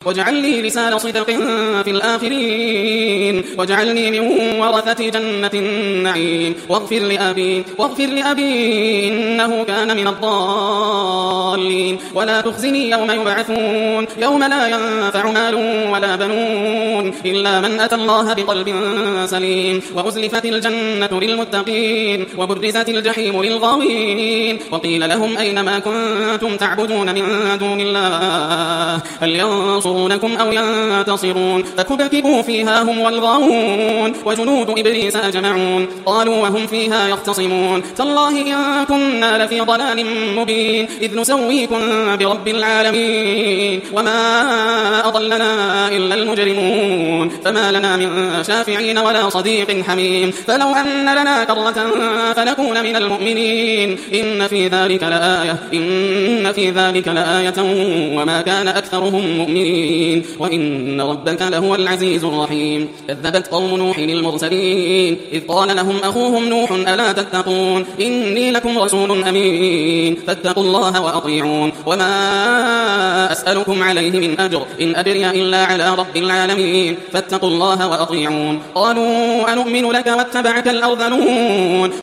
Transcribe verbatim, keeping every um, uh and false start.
واجعل لي لسان صدق في الآخرين واجعلني من ورثة جنة النعيم واغفر لأبي واغفر لأبي إنه كان من الضالين ولا تخزني يوم يبعثون يوم لا ينفع مال ولا بنون إلا من أتى الله بقلب سليم وأزلفت الجنة للمتقين وبرزت الجحيم للغاوين وقيل لهم أين ما كنتم تعبدون من دون الله هل ينصرونكم أو ينتصرون فكبكبوا فيها هم والغاوون وجنود إبليس أجمعون قالوا وهم فيها يختصمون تالله إن كنا لفي ضلال مبين إذ نسويكم برب العالمين وما أضلنا إلا المجرمون فما لنا من شافعين ولا صديق حميم فلو أن لنا كرة فنكون من المؤمنين إن في ذلك لآية إن في ذلك لآية وما كان أكثرهم مؤمنين وإن ربك لهو العزيز الرحيم كذبت قوم نوح المرسلين إذ قال لهم أخوهم نوح ألا تتقون إني لكم رسول أمين فاتقوا الله وأطيعون وما أسألكم عليه من أجر إن أجري إلا على رب العالمين فاتقوا الله وأطيعون قالوا أنؤمن لك واتبعك الأرذلون